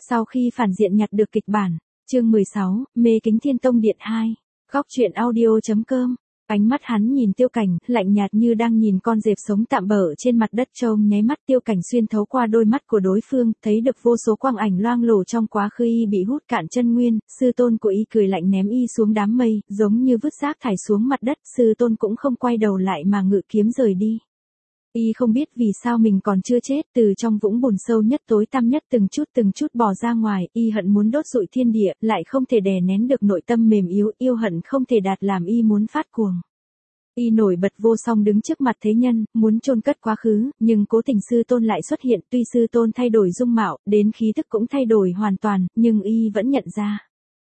Sau khi phản diện nhặt được kịch bản, chương 16, Mê Kính Thiên Tông Điện 2, góc truyện audio.com. Ánh mắt hắn nhìn Tiêu Cảnh, lạnh nhạt như đang nhìn con dẹp sống tạm bợ trên mặt đất trông nháy mắt. Tiêu Cảnh xuyên thấu qua đôi mắt của đối phương, thấy được vô số quang ảnh loang lổ trong quá khứ. Y bị hút cạn chân nguyên, sư tôn của y cười lạnh ném y xuống đám mây, giống như vứt rác thải xuống mặt đất. Sư tôn cũng không quay đầu lại mà ngự kiếm rời đi. Y không biết vì sao mình còn chưa chết, từ trong vũng bùn sâu nhất tối tăm nhất từng chút bò ra ngoài. Y hận muốn đốt rụi thiên địa, lại không thể đè nén được nội tâm mềm yếu, yêu hận không thể đạt làm y muốn phát cuồng. Y nổi bật vô song đứng trước mặt thế nhân, muốn chôn cất quá khứ, nhưng cố tình sư tôn lại xuất hiện. Tuy sư tôn thay đổi dung mạo, đến khí thức cũng thay đổi hoàn toàn, nhưng y vẫn nhận ra.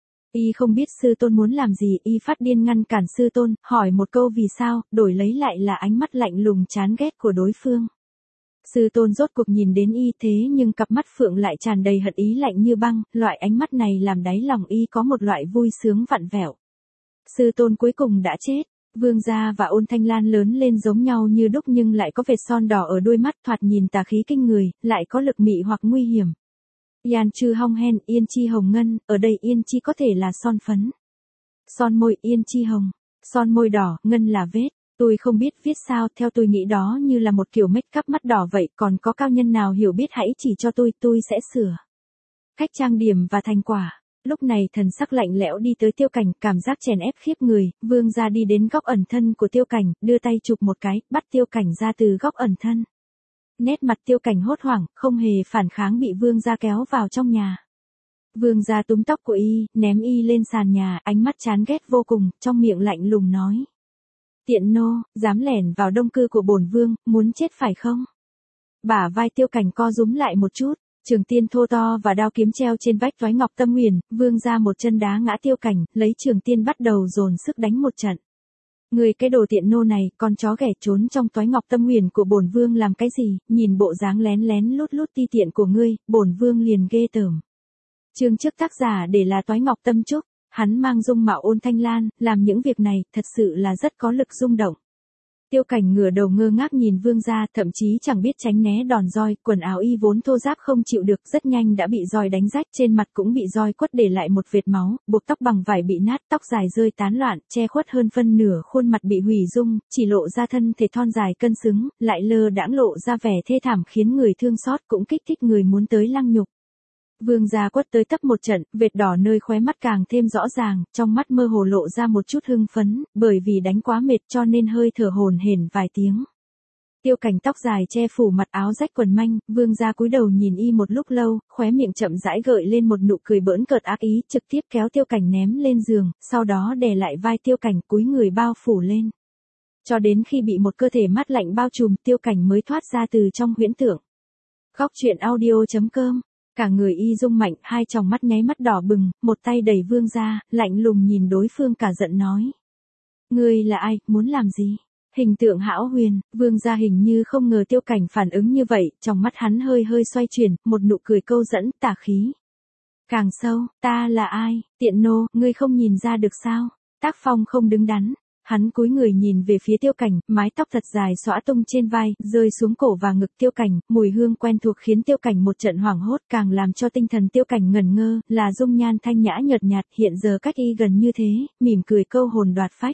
Y không biết sư tôn muốn làm gì, y phát điên ngăn cản sư tôn, hỏi một câu vì sao, đổi lấy lại là ánh mắt lạnh lùng chán ghét của đối phương. Sư tôn rốt cuộc nhìn đến y, thế nhưng cặp mắt phượng lại tràn đầy hận ý lạnh như băng. Loại ánh mắt này làm đáy lòng y có một loại vui sướng vặn vẹo. Sư tôn cuối cùng đã chết. Vương gia và Ôn Thanh Lan lớn lên giống nhau như đúc nhưng lại có vệt son đỏ ở đôi mắt, thoạt nhìn tà khí kinh người, lại có lực mị hoặc nguy hiểm. Yan Chư Hong Hen, Yên Chi Hồng Ngân, ở đây Yên Chi có thể là son phấn. Son môi Yên Chi Hồng, son môi đỏ, Ngân là vết. Tôi không biết viết sao, theo tôi nghĩ đó như là một kiểu make up mắt đỏ vậy, còn có cao nhân nào hiểu biết hãy chỉ cho tôi sẽ sửa. Cách trang điểm và thành quả. Lúc này thần sắc lạnh lẽo đi tới Tiêu Cảnh, cảm giác chèn ép khiếp người. Vương gia đi đến góc ẩn thân của Tiêu Cảnh, đưa tay chụp một cái, bắt Tiêu Cảnh ra từ góc ẩn thân. Nét mặt Tiêu Cảnh hốt hoảng, không hề phản kháng, bị vương gia kéo vào trong nhà. Vương gia túm tóc của y, ném y lên sàn nhà, ánh mắt chán ghét vô cùng, trong miệng lạnh lùng nói: Tiện nô, dám lẻn vào đông cư của bổn vương, muốn chết phải không? Bả vai Tiêu Cảnh co rúm lại một chút. Trường tiên thô to và đao kiếm treo trên vách toái ngọc tâm huyền, vương gia một chân đá ngã Tiêu Cảnh, lấy trường tiên bắt đầu dồn sức đánh một trận. Người cái đồ tiện nô này, con chó ghẻ trốn trong toái ngọc tâm huyền của bổn vương làm cái gì, nhìn bộ dáng lén lén lút lút ti tiện của ngươi, bổn vương liền ghê tởm. Chương trước tác giả để là toái ngọc tâm trúc, hắn mang dung mạo Ôn Thanh Lan, làm những việc này, thật sự là rất có lực rung động. Tiêu Cảnh ngửa đầu ngơ ngác nhìn vương gia, thậm chí chẳng biết tránh né đòn roi, quần áo y vốn thô ráp không chịu được, rất nhanh đã bị roi đánh rách, trên mặt cũng bị roi quất để lại một vệt máu, buộc tóc bằng vải bị nát, tóc dài rơi tán loạn, che khuất hơn phân nửa khuôn mặt bị hủy dung, chỉ lộ ra thân thể thon dài cân xứng, lại lơ đãng lộ ra vẻ thê thảm khiến người thương xót, cũng kích thích người muốn tới lăng nhục. Vương gia quất tới tấp một trận, vệt đỏ nơi khóe mắt càng thêm rõ ràng, trong mắt mơ hồ lộ ra một chút hưng phấn, bởi vì đánh quá mệt cho nên hơi thở hổn hển vài tiếng. Tiêu Cảnh tóc dài che phủ mặt, áo rách quần manh, vương gia cúi đầu nhìn y một lúc lâu, khóe miệng chậm rãi gợi lên một nụ cười bỡn cợt ác ý, trực tiếp kéo Tiêu Cảnh ném lên giường, sau đó đè lại vai Tiêu Cảnh, cúi người bao phủ lên. Cho đến khi bị một cơ thể mát lạnh bao trùm, Tiêu Cảnh mới thoát ra từ trong huyễn tưởng. Góc truyện audio.com. Cả người y rung mạnh, hai tròng mắt nháy mắt đỏ bừng, một tay đẩy vương ra, lạnh lùng nhìn đối phương cả giận nói: Ngươi là ai, muốn làm gì? Hình tượng hão huyền, vương gia hình như không ngờ Tiêu Cảnh phản ứng như vậy, trong mắt hắn hơi xoay chuyển, một nụ cười câu dẫn, tà khí. Càng sâu, ta là ai, tiện nô, ngươi không nhìn ra được sao? Tác phong không đứng đắn. Hắn cúi người nhìn về phía Tiêu Cảnh, mái tóc thật dài xõa tung trên vai, rơi xuống cổ và ngực Tiêu Cảnh, mùi hương quen thuộc khiến Tiêu Cảnh một trận hoảng hốt, càng làm cho tinh thần Tiêu Cảnh ngẩn ngơ, là dung nhan thanh nhã nhợt nhạt, hiện giờ cách y gần như thế, mỉm cười câu hồn đoạt phách.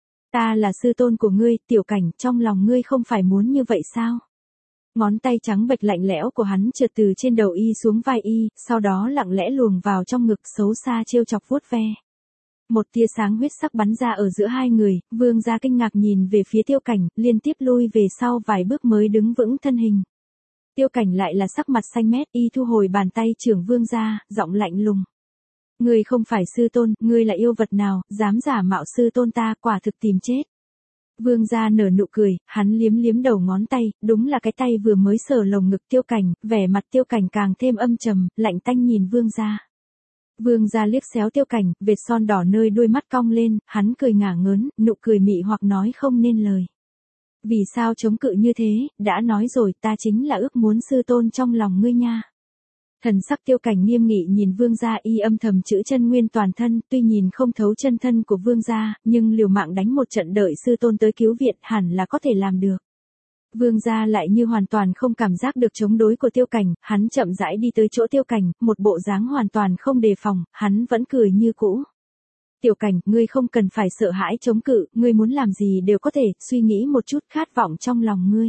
Ta là sư tôn của ngươi, Tiểu Cảnh, trong lòng ngươi không phải muốn như vậy sao? Ngón tay trắng bệch lạnh lẽo của hắn trượt từ trên đầu y xuống vai y, sau đó lặng lẽ luồn vào trong ngực, xấu xa trêu chọc vuốt ve. Một tia sáng huyết sắc bắn ra ở giữa hai người, vương gia kinh ngạc nhìn về phía Tiêu Cảnh, liên tiếp lui về sau vài bước mới đứng vững thân hình. Tiêu Cảnh lại là sắc mặt xanh mét, y thu hồi bàn tay trưởng vương gia, giọng lạnh lùng. Ngươi không phải sư tôn, ngươi là yêu vật nào, dám giả mạo sư tôn ta, quả thực tìm chết. Vương gia nở nụ cười, hắn liếm liếm đầu ngón tay, đúng là cái tay vừa mới sờ lồng ngực Tiêu Cảnh, vẻ mặt Tiêu Cảnh càng thêm âm trầm, lạnh tanh nhìn vương gia. Vương gia liếc xéo Tiêu Cảnh, vệt son đỏ nơi đôi mắt cong lên, hắn cười ngả ngớn, nụ cười mị hoặc nói không nên lời. Vì sao chống cự như thế, đã nói rồi, ta chính là ước muốn sư tôn trong lòng ngươi nha. Thần sắc Tiêu Cảnh nghiêm nghị nhìn vương gia, y âm thầm chữ chân nguyên toàn thân, tuy nhìn không thấu chân thân của vương gia, nhưng liều mạng đánh một trận đợi sư tôn tới cứu viện hẳn là có thể làm được. Vương gia lại như hoàn toàn không cảm giác được chống đối của Tiêu Cảnh, hắn chậm rãi đi tới chỗ Tiêu Cảnh, một bộ dáng hoàn toàn không đề phòng, hắn vẫn cười như cũ. Tiểu Cảnh, ngươi không cần phải sợ hãi chống cự, ngươi muốn làm gì đều có thể, suy nghĩ một chút khát vọng trong lòng ngươi.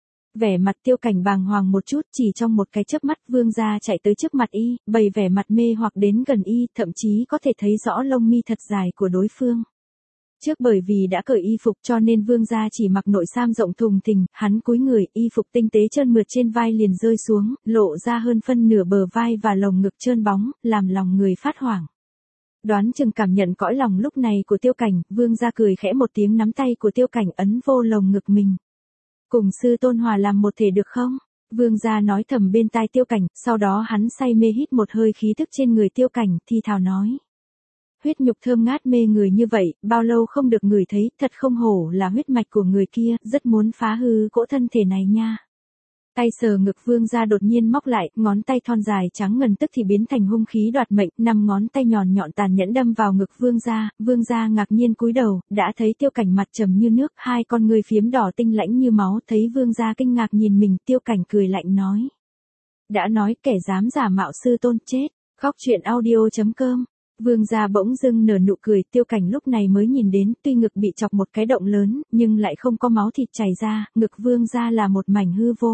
Vẻ mặt Tiêu Cảnh bàng hoàng một chút, chỉ trong một cái chớp mắt Vương gia chạy tới trước mặt y, bày vẻ mặt mê hoặc đến gần y, thậm chí có thể thấy rõ lông mi thật dài của đối phương. Trước bởi vì đã cởi y phục cho nên Vương gia chỉ mặc nội sam rộng thùng thình, hắn cúi người, y phục tinh tế trơn mượt trên vai liền rơi xuống, lộ ra hơn phân nửa bờ vai và lồng ngực trơn bóng, làm lòng người phát hoảng. Đoán chừng cảm nhận cõi lòng lúc này của Tiêu Cảnh, Vương gia cười khẽ một tiếng nắm tay của Tiêu Cảnh ấn vô lồng ngực mình. Cùng sư tôn hòa làm một thể được không? Vương gia nói thầm bên tai Tiêu Cảnh, sau đó hắn say mê hít một hơi khí thức trên người Tiêu Cảnh, thi thào nói. Huyết nhục thơm ngát mê người như vậy, bao lâu không được người thấy, thật không hổ là huyết mạch của người kia, rất muốn phá hư cỗ thân thể này nha. Tay sờ ngực Vương gia đột nhiên móc lại, ngón tay thon dài trắng ngần tức thì biến thành hung khí đoạt mệnh, 5 ngón tay nhọn nhọn tàn nhẫn đâm vào ngực Vương gia ngạc nhiên cúi đầu, đã thấy Tiêu Cảnh mặt trầm như nước, hai con người phiếm đỏ tinh lãnh như máu, thấy Vương gia kinh ngạc nhìn mình, Tiêu Cảnh cười lạnh nói. Đã nói kẻ dám giả mạo sư tôn chết, khóc chuyện audio.com. Vương gia bỗng dưng nở nụ cười, Tiêu Cảnh lúc này mới nhìn đến, tuy ngực bị chọc một cái động lớn, nhưng lại không có máu thịt chảy ra, ngực Vương gia là một mảnh hư vô.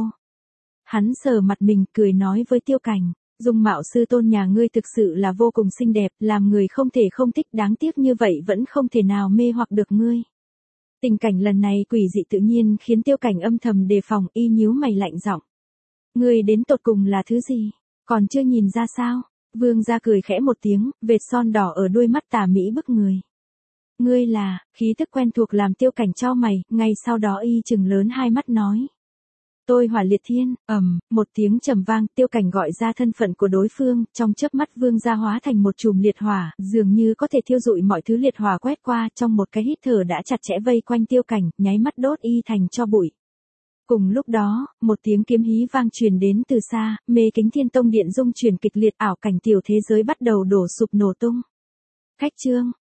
Hắn sờ mặt mình, cười nói với Tiêu Cảnh, dung mạo sư tôn nhà ngươi thực sự là vô cùng xinh đẹp, làm người không thể không thích, đáng tiếc như vậy vẫn không thể nào mê hoặc được ngươi. Tình cảnh lần này quỷ dị tự nhiên khiến Tiêu Cảnh âm thầm đề phòng, y nhíu mày lạnh giọng. Ngươi đến tột cùng là thứ gì? Còn chưa nhìn ra sao? Vương gia cười khẽ một tiếng, vệt son đỏ ở đuôi mắt tà mỹ bức người. Ngươi là, khí thức quen thuộc làm Tiêu Cảnh chau mày, ngay sau đó y trừng lớn hai mắt nói. Tôi Hỏa Liệt Thiên, một tiếng trầm vang, Tiêu Cảnh gọi ra thân phận của đối phương, trong chớp mắt Vương gia hóa thành một chùm liệt hỏa, dường như có thể thiêu rụi mọi thứ, liệt hỏa quét qua, trong một cái hít thở đã chặt chẽ vây quanh Tiêu Cảnh, nháy mắt đốt y thành tro bụi. Cùng lúc đó, một tiếng kiếm hí vang truyền đến từ xa, Mê Kính Thiên Tông điện rung chuyển kịch liệt, ảo cảnh tiểu thế giới bắt đầu đổ sụp nổ tung. Khách trương,